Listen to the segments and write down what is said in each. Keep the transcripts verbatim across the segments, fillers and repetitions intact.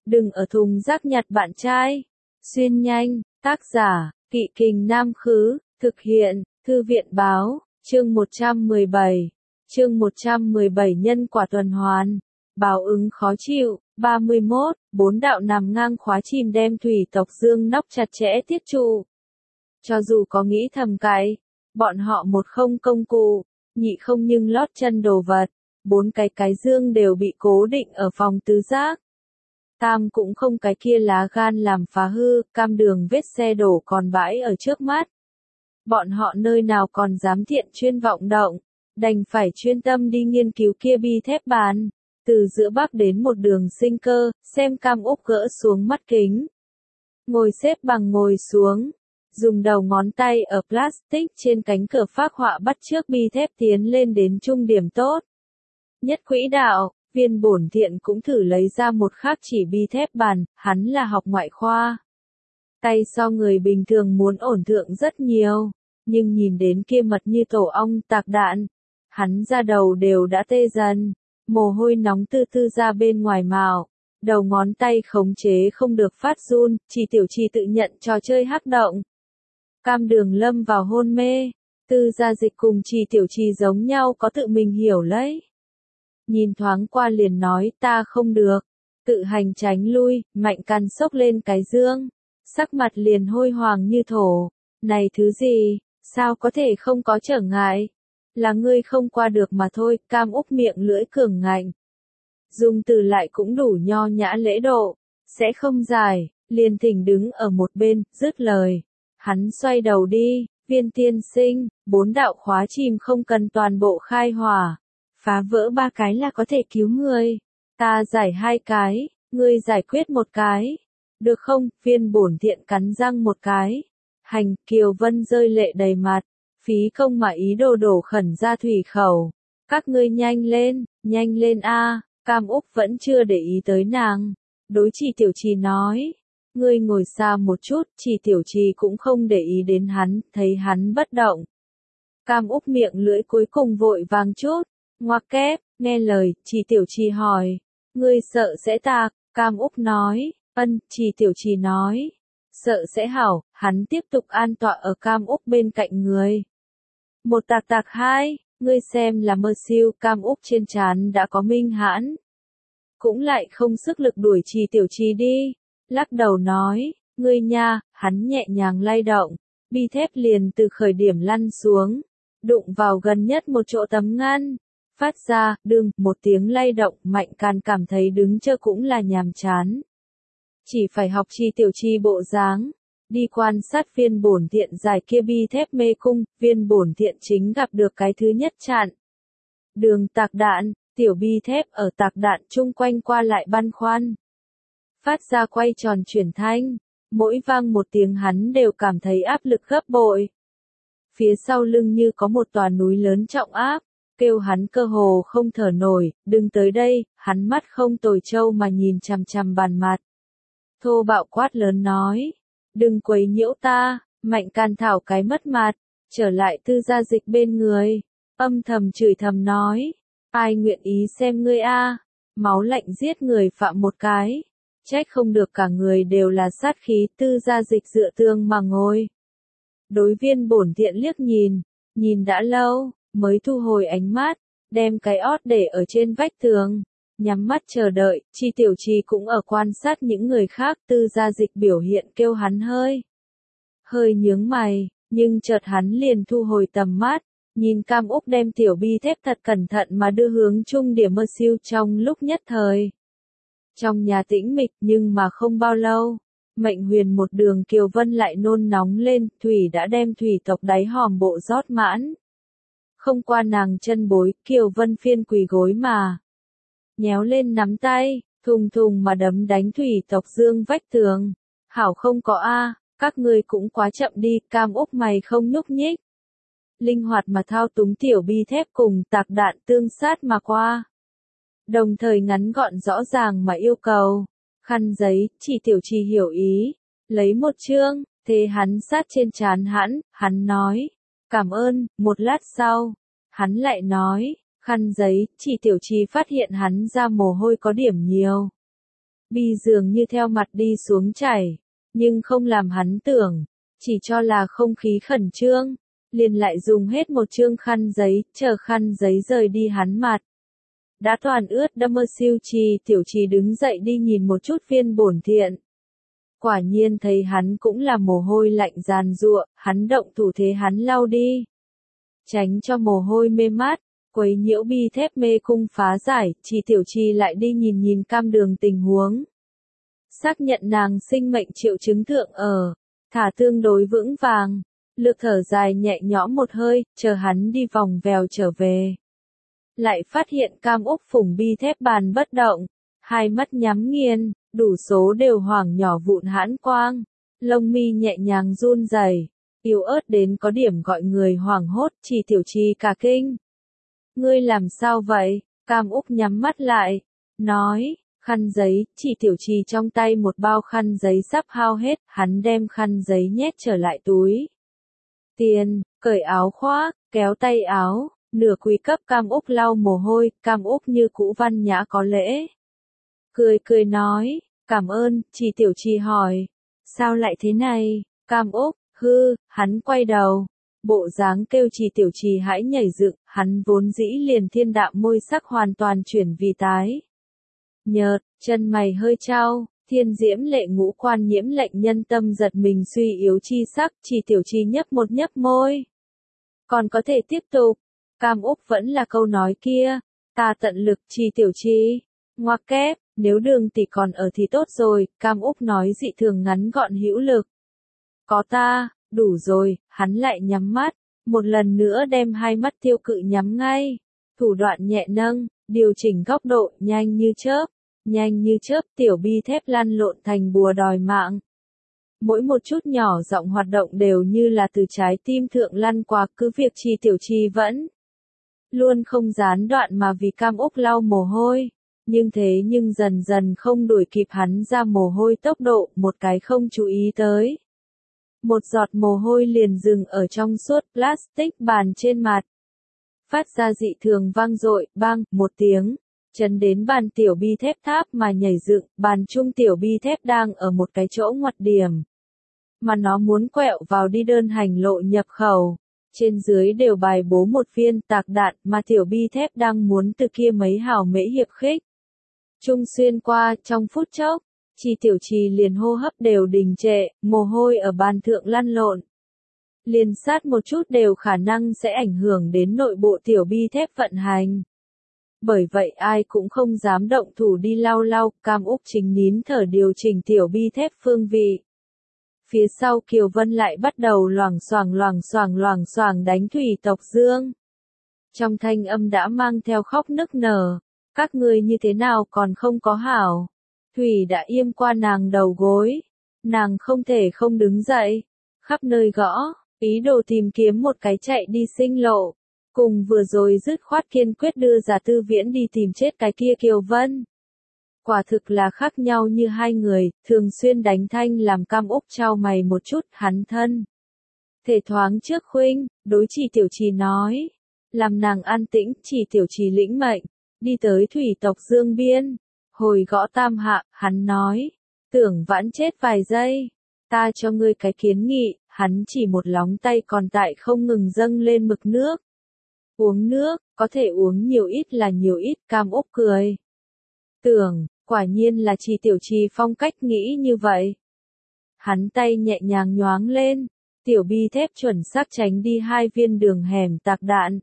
đừng ở thùng rác nhặt bạn trai. Xuyên nhanh, tác giả, Kỵ Kình Nam Khứ, thực hiện, Thư viện Báo, chương một trăm mười bảy. Chương một trăm mười bảy Nhân quả tuần hoàn. Báo ứng khó chịu. ba mươi mốt. Bốn đạo nằm ngang khóa chìm đem thủy tộc Dương Nóc chặt chẽ tiết trụ. Cho dù có nghĩ thầm cái, bọn họ một không công cụ, nhị không nhưng lót chân đồ vật, bốn cái cái dương đều bị cố định ở phòng tứ giác. Tam cũng không cái kia lá gan làm phá hư, cam đường vết xe đổ còn bãi ở trước mắt. Bọn họ nơi nào còn dám thiện chuyên vọng động, đành phải chuyên tâm đi nghiên cứu kia bi thép bàn. Từ giữa bắc đến một đường sinh cơ, xem Cam Úc gỡ xuống mắt kính. Ngồi xếp bằng ngồi xuống, dùng đầu ngón tay ở plastic trên cánh cửa phác họa bắt chước bi thép tiến lên đến trung điểm tốt. Nhất quỹ đạo, Viên Bổn Thiện cũng thử lấy ra một khác chỉ bi thép bàn, hắn là học ngoại khoa. Tay so người bình thường muốn ổn thượng rất nhiều, nhưng nhìn đến kia mật như tổ ong tạc đạn, hắn ra đầu đều đã tê dần, mồ hôi nóng tư tư ra bên ngoài mạo, đầu ngón tay khống chế không được phát run, Chỉ Tiểu Trì tự nhận trò chơi hắc động. Cam Đường lâm vào hôn mê, Tư Gia Dịch cùng Chỉ Tiểu Trì giống nhau có tự mình hiểu lấy. Nhìn thoáng qua liền nói ta không được, tự hành tránh lui, Mạnh Căn xốc lên cái dương, sắc mặt liền hôi hoàng như thổ, này thứ gì, sao có thể không có trở ngại, là ngươi không qua được mà thôi. Cam Úc miệng lưỡi cường ngạnh, dùng từ lại cũng đủ nho nhã lễ độ, sẽ không giải, liền thỉnh đứng ở một bên, dứt lời, hắn xoay đầu đi, Viên tiên sinh, bốn đạo khóa chìm không cần toàn bộ khai hỏa. Phá vỡ ba cái là có thể cứu người. Ta giải hai cái, ngươi giải quyết một cái. Được không? Viên Bổn Thiện cắn răng một cái. Hành, Kiều Vân rơi lệ đầy mặt. Phí công mà ý đồ đổ khẩn ra thủy khẩu. Các ngươi nhanh lên, nhanh lên a. Cam Úc vẫn chưa để ý tới nàng. Đối Chỉ Tiểu Trì nói. Ngươi ngồi xa một chút, Chỉ Tiểu Trì cũng không để ý đến hắn, thấy hắn bất động. Cam Úc miệng lưỡi cuối cùng vội vàng chút. Ngoặc kép, nghe lời, Chỉ Tiểu Trì hỏi. Ngươi sợ sẽ tạc, Cam Úc nói. Ân, Chỉ Tiểu Trì nói. Sợ sẽ hảo, hắn tiếp tục an tọa ở Cam Úc bên cạnh người. Một tạc tạc hai, ngươi xem là mơ siêu. Cam Úc trên trán đã có minh hãn. Cũng lại không sức lực đuổi Chỉ Tiểu Trì đi. Lắc đầu nói, ngươi nha, hắn nhẹ nhàng lay động. Bi thép liền từ khởi điểm lăn xuống. Đụng vào gần nhất một chỗ tấm ngăn. Phát ra, đương, một tiếng lay động, Mạnh Can cảm thấy đứng chơ cũng là nhàm chán. Chỉ phải học Chỉ Tiểu Trì bộ dáng, đi quan sát Viên Bổn Thiện giải kia bi thép mê cung. Viên Bổn Thiện chính gặp được cái thứ nhất chặn. Đường tạc đạn, tiểu bi thép ở tạc đạn chung quanh qua lại băn khoăn. Phát ra quay tròn chuyển thanh, mỗi vang một tiếng hắn đều cảm thấy áp lực gấp bội. Phía sau lưng như có một tòa núi lớn trọng áp. Kêu hắn cơ hồ không thở nổi, đừng tới đây, hắn mắt không tồi trâu mà nhìn chằm chằm bàn mặt. Thô bạo quát lớn nói, đừng quấy nhiễu ta. Mạnh Can thảo cái mất mặt, trở lại Tư Gia Dịch bên người, âm thầm chửi thầm nói, ai nguyện ý xem ngươi a, máu lạnh giết người phạm một cái, trách không được cả người đều là sát khí. Tư Gia Dịch dựa tường mà ngồi. Đối Viên Bổn Thiện liếc nhìn, nhìn đã lâu. Mới thu hồi ánh mắt, đem cái ót để ở trên vách tường, nhắm mắt chờ đợi. Chỉ Tiểu Trì cũng ở quan sát những người khác. Tư Gia Dịch biểu hiện kêu hắn hơi hơi nhướng mày, nhưng chợt hắn liền thu hồi tầm mắt, nhìn Cam Úc đem tiểu bi thép thật cẩn thận mà đưa hướng trung điểm mơ siêu. Trong lúc nhất thời, trong nhà tĩnh mịch, nhưng mà không bao lâu, Mệnh Huyền một đường Kiều Vân lại nôn nóng lên. Thủy đã đem thủy tộc đáy hòm bộ rót mãn. Không qua nàng chân bối, Kiều Vân phiên quỳ gối mà nhéo lên nắm tay, thùng thùng mà đấm đánh thủy tộc dương vách tường. Hảo không có a, các ngươi cũng quá chậm đi. Cam Úc mày không nhúc nhích, linh hoạt mà thao túng tiểu bi thép cùng tạc đạn tương sát mà qua. Đồng thời ngắn gọn rõ ràng mà yêu cầu. Khăn giấy, Chỉ Tiểu Trì hiểu ý, lấy một chương, thế hắn sát trên trán hắn, hắn nói. Cảm ơn. Một lát sau, hắn lại nói, khăn giấy. Chỉ Tiểu Trì phát hiện hắn ra mồ hôi có điểm nhiều. Bi dường như theo mặt đi xuống chảy, nhưng không làm hắn tưởng, chỉ cho là không khí khẩn trương, liền lại dùng hết một chương khăn giấy, chờ khăn giấy rời đi hắn mặt. Đã toàn ướt đẫm mơ siêu trì, tiểu trì đứng dậy đi nhìn một chút viên bổn thiện. Quả nhiên thấy hắn cũng là mồ hôi lạnh giàn giụa, hắn động thủ thế hắn lau đi. Tránh cho mồ hôi mê mát, quấy nhiễu bi thép mê cung phá giải, chỉ tiểu trì lại đi nhìn nhìn cam đường tình huống. Xác nhận nàng sinh mệnh triệu chứng thượng ở, thả tương đối vững vàng, lực thở dài nhẹ nhõm một hơi, chờ hắn đi vòng vèo trở về. Lại phát hiện cam úc phủng bi thép bàn bất động, hai mắt nhắm nghiền, đủ số đều hoảng nhỏ vụn hãn quang, lông mi nhẹ nhàng run rẩy, yếu ớt đến có điểm gọi người hoảng hốt, chỉ tiểu trì cả kinh. Ngươi làm sao vậy? Cam úc nhắm mắt lại, nói, khăn giấy, chỉ tiểu trì trong tay một bao khăn giấy sắp hao hết, hắn đem khăn giấy nhét trở lại túi. Tiền, cởi áo khoác, kéo tay áo, nửa quỳ cấp cam úc lau mồ hôi, cam úc như cũ văn nhã có lễ. Cười cười nói, cảm ơn, chỉ tiểu trì hỏi, sao lại thế này, cam úc, hư, hắn quay đầu, bộ dáng kêu chỉ tiểu trì hãy nhảy dựng, hắn vốn dĩ liền thiên đạm môi sắc hoàn toàn chuyển vì tái. Nhợt, chân mày hơi trao, thiên diễm lệ ngũ quan nhiễm lệnh nhân tâm giật mình suy yếu chi sắc, chỉ tiểu trì nhấp một nhấp môi. Còn có thể tiếp tục, cam úc vẫn là câu nói kia, ta tận lực chỉ tiểu trì, ngoặc kép, nếu đường tỷ còn ở thì tốt rồi, cam úc nói dị thường ngắn gọn hữu lực. Có ta, đủ rồi, hắn lại nhắm mắt, một lần nữa đem hai mắt tiêu cự nhắm ngay, thủ đoạn nhẹ nâng, điều chỉnh góc độ, nhanh như chớp, nhanh như chớp, tiểu bi thép lăn lộn thành bùa đòi mạng. Mỗi một chút nhỏ giọng hoạt động đều như là từ trái tim thượng lăn qua, cứ việc chi tiểu trì vẫn luôn không gián đoạn mà vì cam úc lau mồ hôi, nhưng thế nhưng dần dần không đuổi kịp hắn ra mồ hôi tốc độ, một cái không chú ý tới. Một giọt mồ hôi liền dừng ở trong suốt plastic bàn trên mặt. Phát ra dị thường vang dội, bang, một tiếng, chấn đến bàn tiểu bi thép tháp mà nhảy dựng, bàn trung tiểu bi thép đang ở một cái chỗ ngoặt điểm. Mà nó muốn quẹo vào đi đơn hành lộ nhập khẩu. Trên dưới đều bài bố một viên tạc đạn mà tiểu bi thép đang muốn từ kia mấy hào mễ hiệp khích. Trung xuyên qua, trong phút chốc, chỉ tiểu trì liền hô hấp đều đình trệ, mồ hôi ở bàn thượng lăn lộn. Liền sát một chút đều khả năng sẽ ảnh hưởng đến nội bộ tiểu bi thép vận hành. Bởi vậy ai cũng không dám động thủ đi lau lau, cam úc chính nín thở điều chỉnh tiểu bi thép phương vị. Phía sau Kiều Vân lại bắt đầu loảng xoảng loảng xoảng loảng xoảng đánh Thủy Tộc Dương. Trong thanh âm đã mang theo khóc nức nở, các ngươi như thế nào còn không có hảo. Thủy đã yêm qua nàng đầu gối, nàng không thể không đứng dậy, khắp nơi gõ, ý đồ tìm kiếm một cái chạy đi sinh lộ, cùng vừa rồi dứt khoát kiên quyết đưa Giả Tư Viễn đi tìm chết cái kia Kiều Vân. Quả thực là khác nhau như hai người, thường xuyên đánh thanh làm cam úc trao mày một chút, hắn thân. Thể thoáng trước khuynh, đối chỉ tiểu trì nói, làm nàng an tĩnh, chỉ tiểu trì lĩnh mệnh, đi tới Thủy Tộc Dương biên, hồi gõ tam hạ, hắn nói, tưởng vãn chết vài giây, ta cho ngươi cái kiến nghị, hắn chỉ một lóng tay còn tại không ngừng dâng lên mực nước. Uống nước, có thể uống nhiều ít là nhiều ít, cam úc cười. Tưởng, quả nhiên là chỉ tiểu trì phong cách nghĩ như vậy. Hắn tay nhẹ nhàng nhoáng lên, tiểu bi thép chuẩn xác tránh đi hai viên đường hẻm tạc đạn.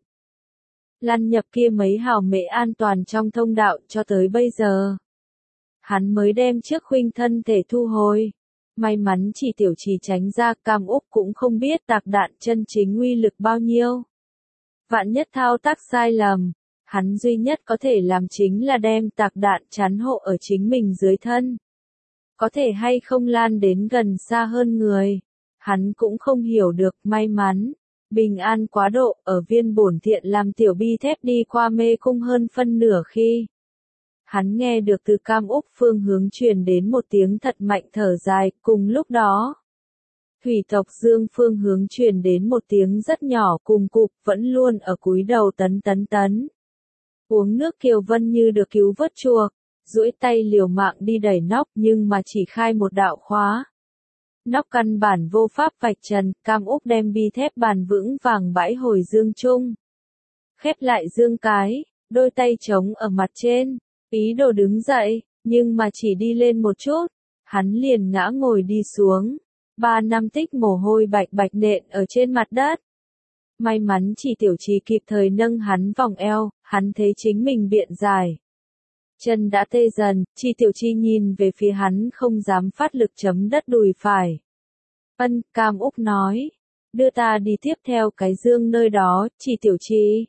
Lăn nhập kia mấy hào mễ an toàn trong thông đạo cho tới bây giờ. Hắn mới đem chiếc khuynh thân thể thu hồi. May mắn chỉ tiểu trì tránh ra, cam úc cũng không biết tạc đạn chân chính uy lực bao nhiêu. Vạn nhất thao tác sai lầm, hắn duy nhất có thể làm chính là đem tạc đạn chắn hộ ở chính mình dưới thân. Có thể hay không lan đến gần xa hơn người. Hắn cũng không hiểu được, may mắn. Bình an quá độ, ở viên bổn thiện làm tiểu bi thép đi qua mê cung hơn phân nửa khi. Hắn nghe được từ cam úc phương hướng truyền đến một tiếng thật mạnh thở dài, cùng lúc đó. Thủy Tộc Dương phương hướng truyền đến một tiếng rất nhỏ cùng cục, vẫn luôn ở cúi đầu tấn tấn tấn. Uống nước Kiều Vân như được cứu vớt chuộc, duỗi tay liều mạng đi đẩy nóc nhưng mà chỉ khai một đạo khóa. Nóc căn bản vô pháp vạch trần, Cam Úc đem bi thép bàn vững vàng bãi hồi dương chung. Khép lại dương cái, đôi tay trống ở mặt trên, ý đồ đứng dậy, nhưng mà chỉ đi lên một chút, hắn liền ngã ngồi đi xuống. Ba năm tích mồ hôi bạch bạch nện ở trên mặt đất. May mắn chỉ tiểu trì kịp thời nâng hắn vòng eo, hắn thấy chính mình biện giải. Chân đã tê dần, chi tiểu chi nhìn về phía hắn không dám phát lực chấm đất đùi phải. Ân, Cam Úc nói, đưa ta đi tiếp theo cái dương nơi đó, chi tiểu chi.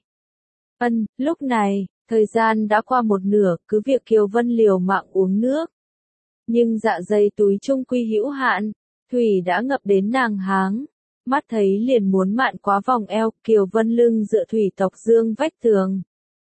Ân, lúc này, thời gian đã qua một nửa, cứ việc Kiều Vân liều mạng uống nước. Nhưng dạ dày túi trung quy hữu hạn, thủy đã ngập đến nàng háng. Mắt thấy liền muốn mạn quá vòng eo, Kiều Vân lưng dựa thủy tộc dương vách tường.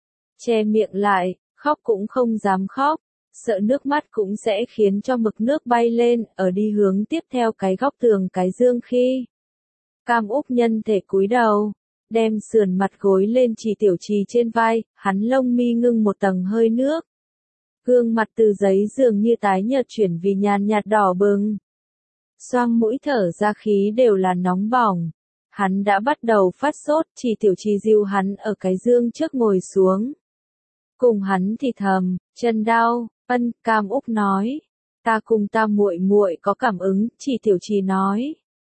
Che miệng lại, khóc cũng không dám khóc, sợ nước mắt cũng sẽ khiến cho mực nước bay lên, ở đi hướng tiếp theo cái góc tường cái dương khi. Cam Úc nhân thể cúi đầu, đem sườn mặt gối lên chỉ tiểu trì trên vai, hắn lông mi ngưng một tầng hơi nước. Gương mặt từ giấy dường như tái nhợt chuyển vì nhàn nhạt đỏ bừng. Xoang mũi thở ra khí đều là nóng bỏng. Hắn đã bắt đầu phát sốt, chỉ tiểu trì dìu hắn ở cái dương trước ngồi xuống. Cùng hắn thì thầm, chân đau, Ân, Cam Úc nói. Ta cùng ta muội muội có cảm ứng, chỉ tiểu trì nói.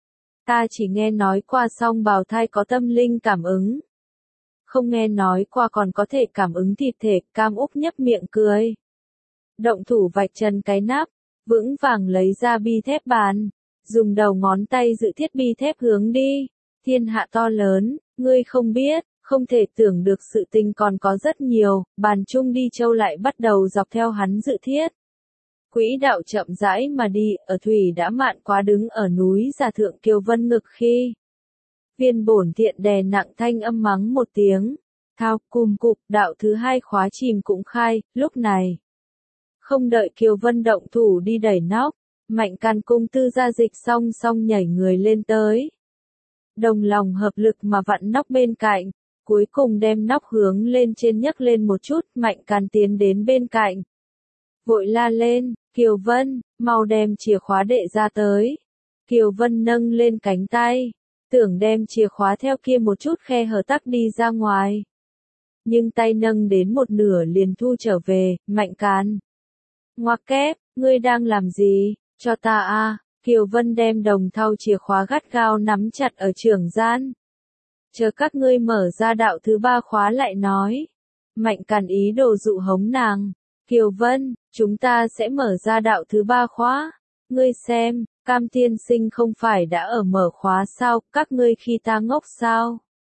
Ta chỉ nghe nói qua song bào thai có tâm linh cảm ứng. Không nghe nói qua còn có thể cảm ứng thịt thể, Cam Úc nhấp miệng cười. Động thủ vạch chân cái nắp, vững vàng lấy ra bi thép bàn, dùng đầu ngón tay giữ thiết bi thép hướng đi. Thiên hạ to lớn, ngươi không biết, không thể tưởng được sự tình còn có rất nhiều, bàn trung đi châu lại bắt đầu dọc theo hắn dự thiết. Quỹ đạo chậm rãi mà đi, ở thủy đã mạn quá đứng ở núi giả thượng Kiều Vân ngực khi. Viên bổn thiện đè nặng thanh âm mắng một tiếng, thao cùm cục, đạo thứ hai khóa chìm cũng khai, lúc này. Không đợi Kiều Vân động thủ đi đẩy nóc, Mạnh Can cung tư gia dịch song song nhảy người lên tới. Đồng lòng hợp lực mà vặn nóc bên cạnh, cuối cùng đem nóc hướng lên trên nhấc lên một chút, Mạnh Can tiến đến bên cạnh. Vội la lên, Kiều Vân, mau đem chìa khóa đệ ra tới. Kiều Vân nâng lên cánh tay, tưởng đem chìa khóa theo kia một chút khe hở tắc đi ra ngoài. Nhưng tay nâng đến một nửa liền thu trở về, Mạnh Can. Ngoặc kép, ngươi đang làm gì, cho ta a. Kiều Vân đem đồng thau chìa khóa gắt gao nắm chặt ở trưởng gian. Chờ các ngươi mở ra đạo thứ ba khóa lại nói. Mạnh Càn ý đồ dụ hống nàng. Kiều Vân, chúng ta sẽ mở ra đạo thứ ba khóa. Ngươi xem, Cam tiên sinh không phải đã ở mở khóa sao, các ngươi khi ta ngốc sao?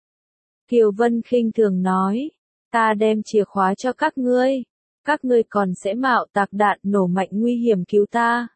Kiều Vân khinh thường nói. Ta đem chìa khóa cho các ngươi. Các ngươi còn sẽ mạo tạc đạn nổ mạnh nguy hiểm cứu ta.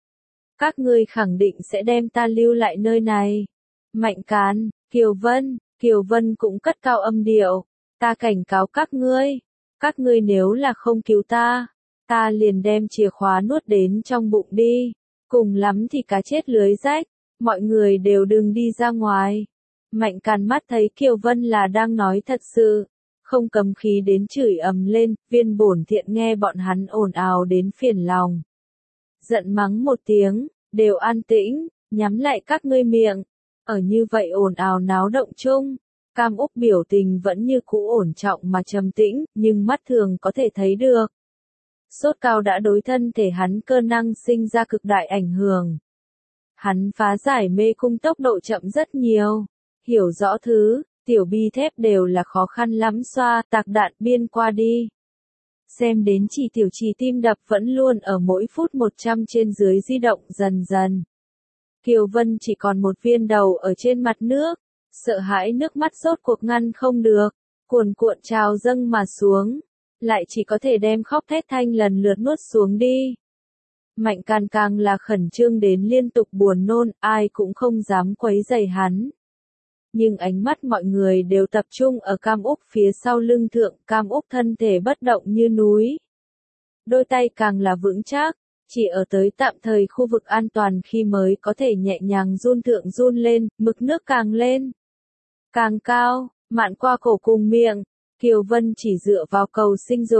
Các ngươi khẳng định sẽ đem ta lưu lại nơi này. Mạnh Càn, Kiều Vân, Kiều Vân cũng cất cao âm điệu. Ta cảnh cáo các ngươi. Các ngươi nếu là không cứu ta, ta liền đem chìa khóa nuốt đến trong bụng đi. Cùng lắm thì cá chết lưới rách. Mọi người đều đừng đi ra ngoài. Mạnh Càn mắt thấy Kiều Vân là đang nói thật sự. Không cấm khí đến chửi ầm lên, viên bổn thiện nghe bọn hắn ồn ào đến phiền lòng. Giận mắng một tiếng, đều an tĩnh, nhắm lại các ngươi miệng. Ở như vậy ồn ào náo động chung, Cam Úc biểu tình vẫn như cũ ổn trọng mà trầm tĩnh, nhưng mắt thường có thể thấy được. Sốt cao đã đối thân thể hắn cơ năng sinh ra cực đại ảnh hưởng. Hắn phá giải mê cung tốc độ chậm rất nhiều, hiểu rõ thứ, tiểu bi thép đều là khó khăn lắm xoa, tạc đạn biên qua đi. Xem đến chỉ tiểu trì tim đập vẫn luôn ở mỗi phút một trăm trên dưới di động dần dần. Kiều Vân chỉ còn một viên đầu ở trên mặt nước, sợ hãi nước mắt rốt cuộc ngăn không được, cuồn cuộn trào dâng mà xuống, lại chỉ có thể đem khóc thét thanh lần lượt nuốt xuống đi. Mạnh Càn càng là khẩn trương đến liên tục buồn nôn, ai cũng không dám quấy rầy hắn. Nhưng ánh mắt mọi người đều tập trung ở Cam Úc phía sau lưng thượng, Cam Úc thân thể bất động như núi. Đôi tay càng là vững chắc, chỉ ở tới tạm thời khu vực an toàn khi mới có thể nhẹ nhàng run thượng run lên, mực nước càng lên. Càng cao, mạn qua cổ cùng miệng, Kiều Vân chỉ dựa vào cầu sinh dục,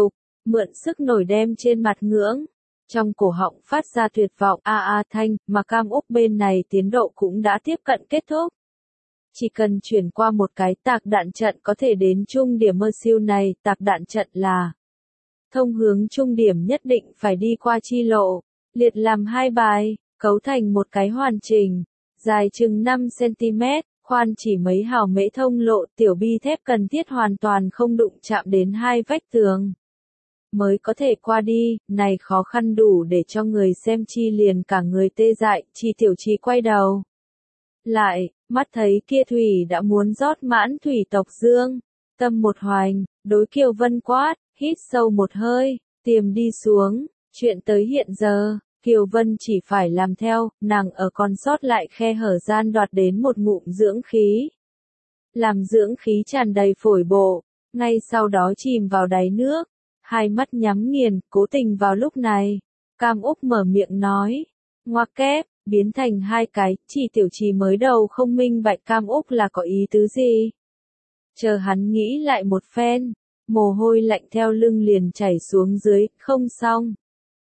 mượn sức nổi đem trên mặt ngưỡng. Trong cổ họng phát ra tuyệt vọng a a thanh, mà Cam Úc bên này tiến độ cũng đã tiếp cận kết thúc. Chỉ cần chuyển qua một cái tạc đạn trận có thể đến trung điểm mơ siêu này, tạc đạn trận là thông hướng trung điểm nhất định phải đi qua chi lộ, liệt làm hai bài, cấu thành một cái hoàn chỉnh, dài chừng năm xăng-ti-mét, khoan chỉ mấy hào mễ thông lộ, tiểu bi thép cần thiết hoàn toàn không đụng chạm đến hai vách tường mới có thể qua đi, này khó khăn đủ để cho người xem chi liền cả người tê dại, Chi Tiểu Chi quay đầu lại, mắt thấy kia thủy đã muốn rót mãn thủy tộc dương, tâm một hoành, đối Kiều Vân quát, hít sâu một hơi, tiềm đi xuống, chuyện tới hiện giờ, Kiều Vân chỉ phải làm theo, nàng ở còn sót lại khe hở gian đoạt đến một ngụm dưỡng khí. Làm dưỡng khí tràn đầy phổi bộ, ngay sau đó chìm vào đáy nước, hai mắt nhắm nghiền, cố tình vào lúc này, Cam Úc mở miệng nói, ngoặc kép, biến thành hai cái, Chi Tiểu Chi mới đầu không minh bạch Cam Úc là có ý tứ gì. Chờ hắn nghĩ lại một phen, mồ hôi lạnh theo lưng liền chảy xuống dưới, không xong.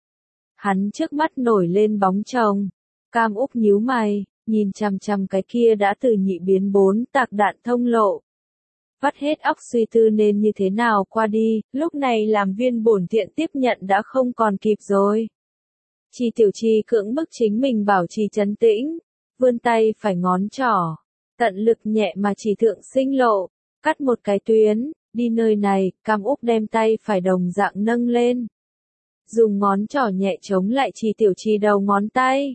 Hắn trước mắt nổi lên bóng chồng, Cam Úc nhíu mày, nhìn chằm chằm cái kia đã từ nhị biến bốn tạc đạn thông lộ. Vắt hết óc suy tư nên như thế nào qua đi, lúc này làm viên bổn thiện tiếp nhận đã không còn kịp rồi. Chi Tiểu Chi cưỡng bức chính mình bảo trì trấn tĩnh, vươn tay phải ngón trỏ, tận lực nhẹ mà chỉ thượng sinh lộ, cắt một cái tuyến, đi nơi này, Cam Úc đem tay phải đồng dạng nâng lên. Dùng ngón trỏ nhẹ chống lại Chi Tiểu Chi đầu ngón tay.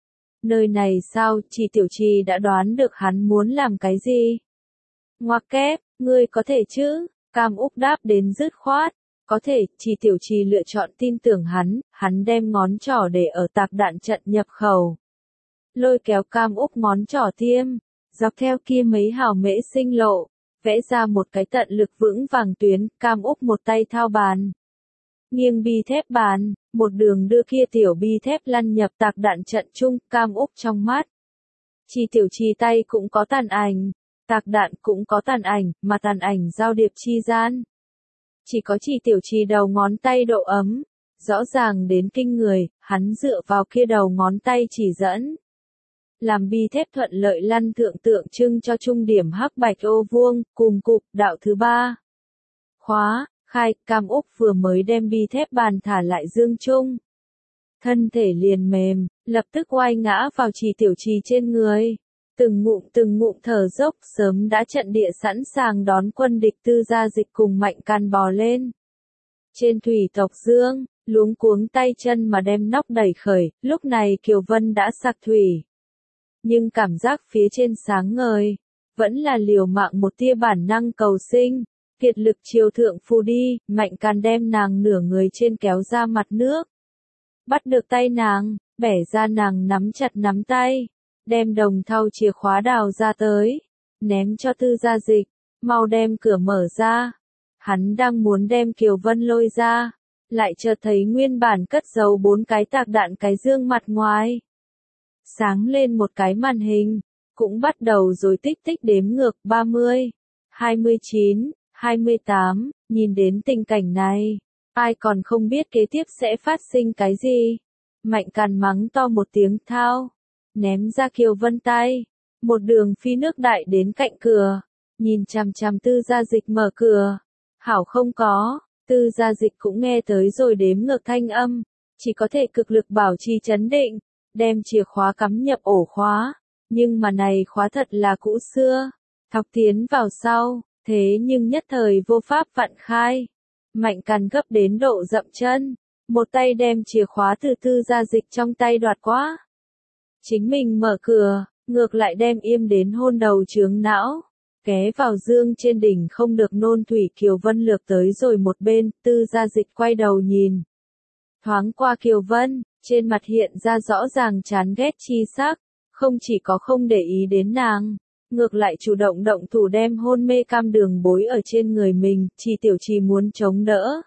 Nơi này sao, Chi Tiểu Chi đã đoán được hắn muốn làm cái gì? Ngoặc kép, ngươi có thể chứ? Cam Úc đáp đến dứt khoát. Có thể, Chi Tiểu Chi lựa chọn tin tưởng hắn, hắn đem ngón trỏ để ở tạc đạn trận nhập khẩu. Lôi kéo Cam Úc ngón trỏ tiêm, dọc theo kia mấy hào mễ sinh lộ, vẽ ra một cái tận lực vững vàng tuyến, Cam Úc một tay thao bàn. Nghiêng bi thép bàn, một đường đưa kia tiểu bi thép lăn nhập tạc đạn trận chung, Cam Úc trong mắt. Chi Tiểu Chi tay cũng có tàn ảnh, tạc đạn cũng có tàn ảnh, mà tàn ảnh giao điệp chi gian. Chỉ có Chi Tiểu Chi đầu ngón tay độ ấm, rõ ràng đến kinh người, hắn dựa vào kia đầu ngón tay chỉ dẫn. Làm bi thép thuận lợi lăn thượng tượng trưng cho trung điểm hắc bạch ô vuông, cùng cục, đạo thứ ba. Khóa, khai, Cam Úc vừa mới đem bi thép bàn thả lại dương chung. Thân thể liền mềm, lập tức oai ngã vào Chi Tiểu Chi trên người. Từng ngụm từng ngụm thở dốc, sớm đã trận địa sẵn sàng đón quân địch Tư Gia Dịch cùng Mạnh Can bò lên. Trên thủy tộc dương, luống cuống tay chân mà đem nóc đẩy khởi, lúc này Kiều Vân đã sạc thủy. Nhưng cảm giác phía trên sáng ngời, vẫn là liều mạng một tia bản năng cầu sinh, kiệt lực chiều thượng phù đi, Mạnh Can đem nàng nửa người trên kéo ra mặt nước. Bắt được tay nàng, bẻ ra nàng nắm chặt nắm tay. Đem đồng thau chìa khóa đào ra tới, ném cho Tư Gia Dịch, mau đem cửa mở ra. Hắn đang muốn đem Kiều Vân lôi ra, lại chợt thấy nguyên bản cất giấu bốn cái tạc đạn cái dương mặt ngoài. Sáng lên một cái màn hình, cũng bắt đầu rồi tích tích đếm ngược ba mươi, hai mươi chín, hai mươi tám, nhìn đến tình cảnh này, ai còn không biết kế tiếp sẽ phát sinh cái gì. Mạnh Càn mắng to một tiếng thao. Ném ra Kiều Vân tay, một đường phi nước đại đến cạnh cửa, nhìn chằm chằm Tư Gia Dịch mở cửa. Hảo không có, Tư Gia Dịch cũng nghe tới rồi đếm ngược thanh âm, chỉ có thể cực lực bảo trì trấn định, đem chìa khóa cắm nhập ổ khóa, nhưng mà này khóa thật là cũ xưa, thọc tiến vào sau, thế nhưng nhất thời vô pháp vặn khai. Mạnh Càn gấp đến độ dậm chân, một tay đem chìa khóa từ Tư Gia Dịch trong tay đoạt quá. Chính mình mở cửa, ngược lại đem im đến hôn đầu chướng não, ghé vào dương trên đỉnh không được nôn thủy. Kiều Vân lược tới rồi một bên, Tư Gia Dịch quay đầu nhìn. Thoáng qua Kiều Vân, trên mặt hiện ra rõ ràng chán ghét chi sắc, không chỉ có không để ý đến nàng, ngược lại chủ động động thủ đem hôn mê Cam Đường bối ở trên người mình, Chi Tiểu Chi muốn chống đỡ.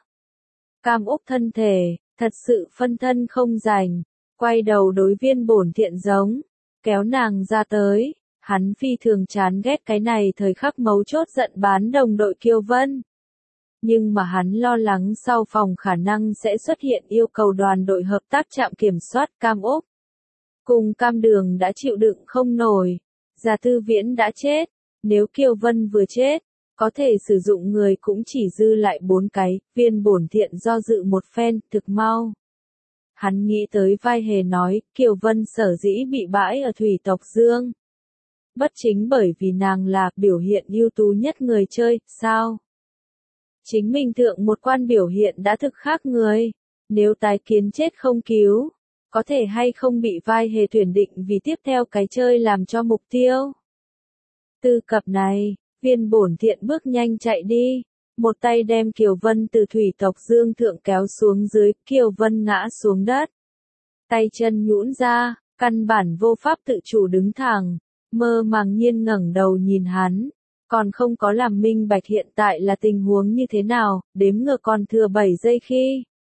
Cam Úc thân thể, thật sự phân thân không rảnh. Quay đầu đối viên bổn thiện giống, kéo nàng ra tới, hắn phi thường chán ghét cái này thời khắc mấu chốt giận bán đồng đội Kiều Vân. Nhưng mà hắn lo lắng sau phòng khả năng sẽ xuất hiện yêu cầu đoàn đội hợp tác trạm kiểm soát Cam Úc. Cùng Cam Đường đã chịu đựng không nổi. Già Tư Viễn đã chết. Nếu Kiều Vân vừa chết, có thể sử dụng người cũng chỉ dư lại bốn cái. Viên Bổn Thiện do dự một phen, thực mau. Hắn nghĩ tới vai hề nói, Kiều Vân sở dĩ bị bãi ở Thủy Tộc Dương. Bất chính bởi vì nàng là biểu hiện ưu tú nhất người chơi, sao? Chính mình thượng một quan biểu hiện đã thực khác người. Nếu tái kiến chết không cứu, có thể hay không bị vai hề tuyển định vì tiếp theo cái chơi làm cho mục tiêu. Tư cập này, Viên Bổn Thiện bước nhanh chạy đi. Một tay đem Kiều Vân từ Thủy Tộc Dương thượng kéo xuống dưới, Kiều Vân ngã xuống đất. Tay chân nhũn ra, căn bản vô pháp tự chủ đứng thẳng, mơ màng nhiên ngẩng đầu nhìn hắn. Còn không có làm minh bạch hiện tại là tình huống như thế nào, đếm ngược còn thừa bảy giây khi.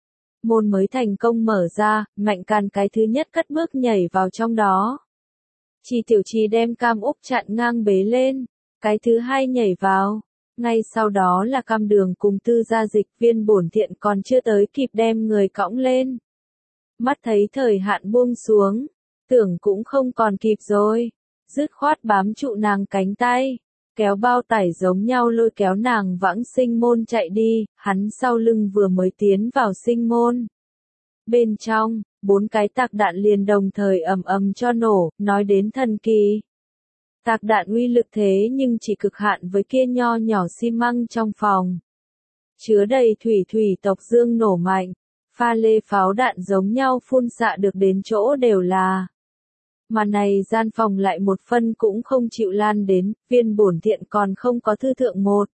Môn mới thành công mở ra, Mạnh Càn cái thứ nhất cất bước nhảy vào trong đó. Chi Tiểu Trì đem Cam Úc chặn ngang bế lên, cái thứ hai nhảy vào. Ngay sau đó là Cam Đường cùng Tư Gia Dịch. Viên Bổn Thiện còn chưa tới kịp đem người cõng lên. Mắt thấy thời hạn buông xuống, tưởng cũng không còn kịp rồi. Dứt khoát bám trụ nàng cánh tay, kéo bao tải giống nhau lôi kéo nàng vãng sinh môn chạy đi. Hắn sau lưng vừa mới tiến vào sinh môn. Bên trong, bốn cái tạc đạn liền đồng thời ầm ầm cho nổ. Nói đến thần kỳ, tạc đạn uy lực thế nhưng chỉ cực hạn với kia nho nhỏ xi măng trong phòng. Chứa đầy thủy Thủy Tộc Dương nổ mạnh, pha lê pháo đạn giống nhau phun xạ được đến chỗ đều là. Mà này gian phòng lại một phân cũng không chịu lan đến. Viên Bổn Thiện còn không có thư thượng một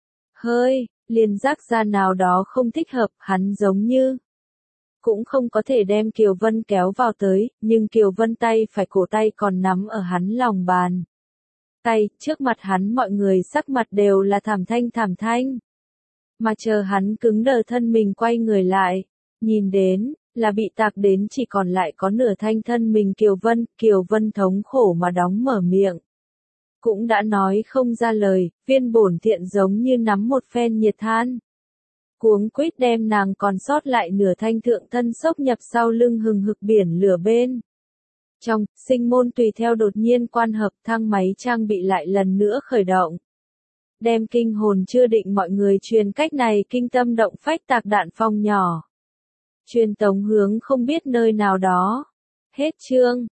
hơi, liền giác ra nào đó không thích hợp. Hắn giống như cũng không có thể đem Kiều Vân kéo vào tới, nhưng Kiều Vân tay phải cổ tay còn nắm ở hắn lòng bàn tay. Trước mặt hắn mọi người sắc mặt đều là thảm thanh thảm thanh. Mà chờ hắn cứng đờ thân mình quay người lại, nhìn đến, là bị tạc đến chỉ còn lại có nửa thanh thân mình Kiều Vân. Kiều Vân thống khổ mà đóng mở miệng. Cũng đã nói không ra lời. Viên Bổn Thiện giống như nắm một phen nhiệt than. Cuống quýt đem nàng còn sót lại nửa thanh thượng thân xốc nhập sau lưng hừng hực biển lửa bên. Trong, sinh môn tùy theo đột nhiên quan hợp, thang máy trang bị lại lần nữa khởi động. Đem kinh hồn chưa định mọi người truyền cách này kinh tâm động phách tạc đạn phong nhỏ. Truyền tống hướng không biết nơi nào đó. Hết chương.